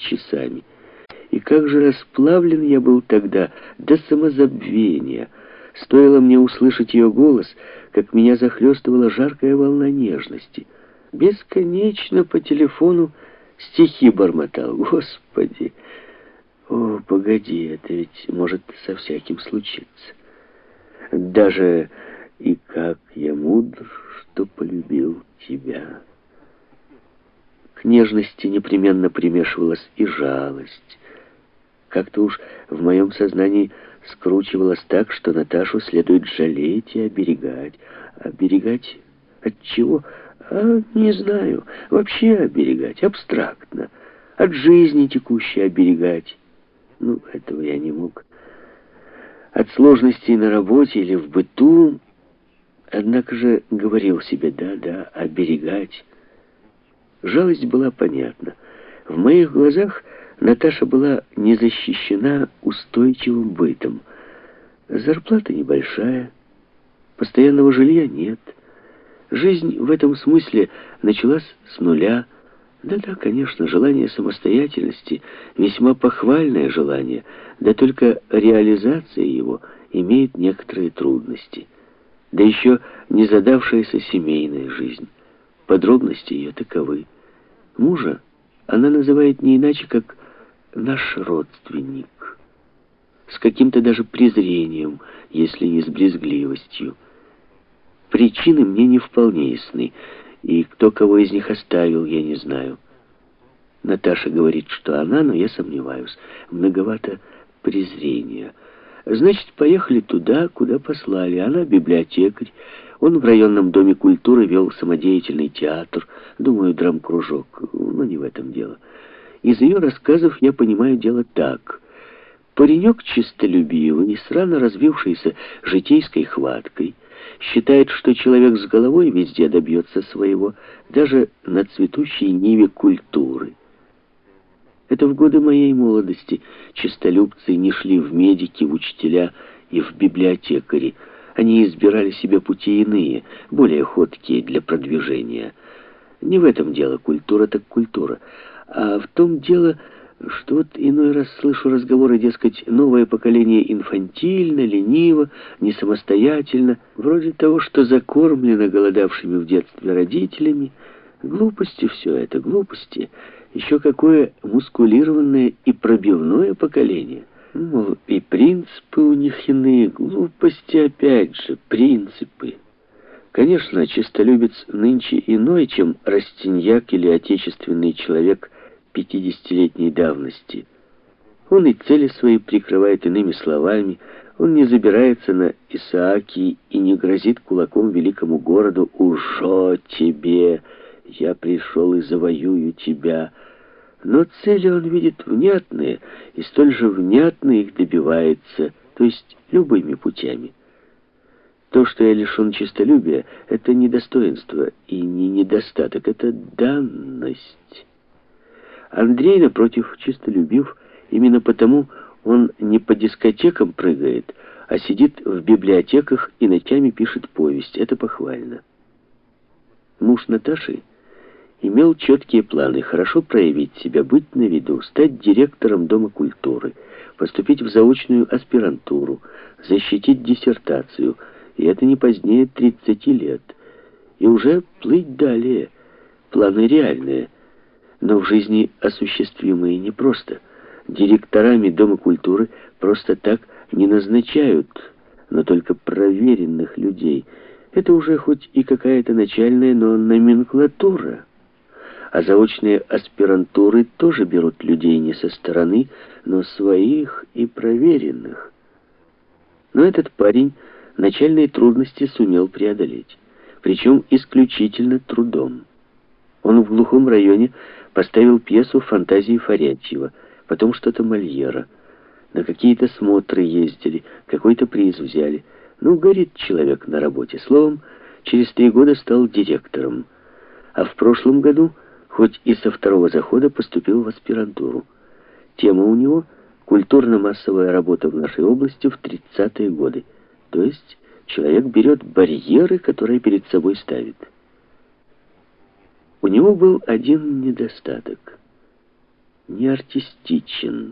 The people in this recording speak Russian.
часами. И как же расплавлен я был тогда до самозабвения. Стоило мне услышать ее голос, как меня захлестывала жаркая волна нежности. Бесконечно по телефону стихи бормотал. Господи! О, погоди, это ведь может со всяким случиться. Даже и как я мудр, что полюбил тебя. К нежности непременно примешивалась и жалость. Как-то уж в моем сознании скручивалось так, что Наташу следует жалеть и оберегать. Оберегать от чего? Не знаю. Вообще оберегать, абстрактно. От жизни текущей оберегать. Ну, этого я не мог. От сложностей на работе или в быту. Однако же говорил себе, да, оберегать. Жалость была понятна. В моих глазах Наташа была не защищена устойчивым бытом. Зарплата небольшая, постоянного жилья нет. Жизнь в этом смысле началась с нуля. Да, конечно, желание самостоятельности, весьма похвальное желание, да только реализация его имеет некоторые трудности. Да еще не задавшаяся семейная жизнь. Подробности ее таковы. Мужа она называет не иначе, как «наш родственник», с каким-то даже презрением, если не с брезгливостью. Причины мне не вполне ясны, и кто кого из них оставил, я не знаю. Наташа говорит, что она, но я сомневаюсь. Многовато презрения. Значит, поехали туда, куда послали. Она библиотекарь. Он в районном доме культуры вел самодеятельный театр. Думаю, драмкружок. Но не в этом дело. Из ее рассказов я понимаю дело так. Паренек честолюбивый, с рано развившейся житейской хваткой, считает, что человек с головой везде добьется своего, даже на цветущей ниве культуры. Это в годы моей молодости честолюбцы не шли в медики, в учителя и в библиотекари. Они избирали себе пути иные, более ходкие для продвижения. Не в этом дело, культура так культура, а в том дело, что вот иной раз слышу разговоры, дескать, новое поколение инфантильно, лениво, не самостоятельно, вроде того, что закормлено голодавшими в детстве родителями. Глупости все это, глупости. Еще какое мускулированное и пробивное поколение. Мол, и принципы у них иные, глупости опять же, принципы. Конечно, честолюбец нынче иной, чем растиньяк или отечественный человек 50-летней давности. Он и цели свои прикрывает иными словами, он не забирается на Исааки и не грозит кулаком великому городу «Ужо тебе! Я пришел и завоюю тебя!» Но цели он видит внятные, и столь же внятно их добивается, то есть любыми путями. То, что я лишен честолюбия, это не достоинство и не недостаток, это данность. Андрей, напротив, честолюбив, именно потому он не по дискотекам прыгает, а сидит в библиотеках и ночами пишет повесть. Это похвально. Муж Наташи имел четкие планы: хорошо проявить себя, быть на виду, стать директором Дома культуры, поступить в заочную аспирантуру, защитить диссертацию, и это не позднее 30 лет, и уже плыть далее. Планы реальные, но в жизни осуществимые непросто. Директорами Дома культуры просто так не назначают, но только проверенных людей. Это уже хоть и какая-то начальная, но номенклатура. А заочные аспирантуры тоже берут людей не со стороны, но своих и проверенных. Но этот парень начальные трудности сумел преодолеть, причем исключительно трудом. Он в глухом районе поставил пьесу «Фантазии Фарятьева», потом что-то Мольера. На какие-то смотры ездили, какой-то приз взяли. Ну, горит человек на работе. Словом, через 3 года стал директором. А в прошлом году, хоть и со 2-го захода, поступил в аспирантуру. Тема у него — культурно-массовая работа в нашей области в 30-е годы. То есть человек берет барьеры, которые перед собой ставит. У него был один недостаток. не артистичен.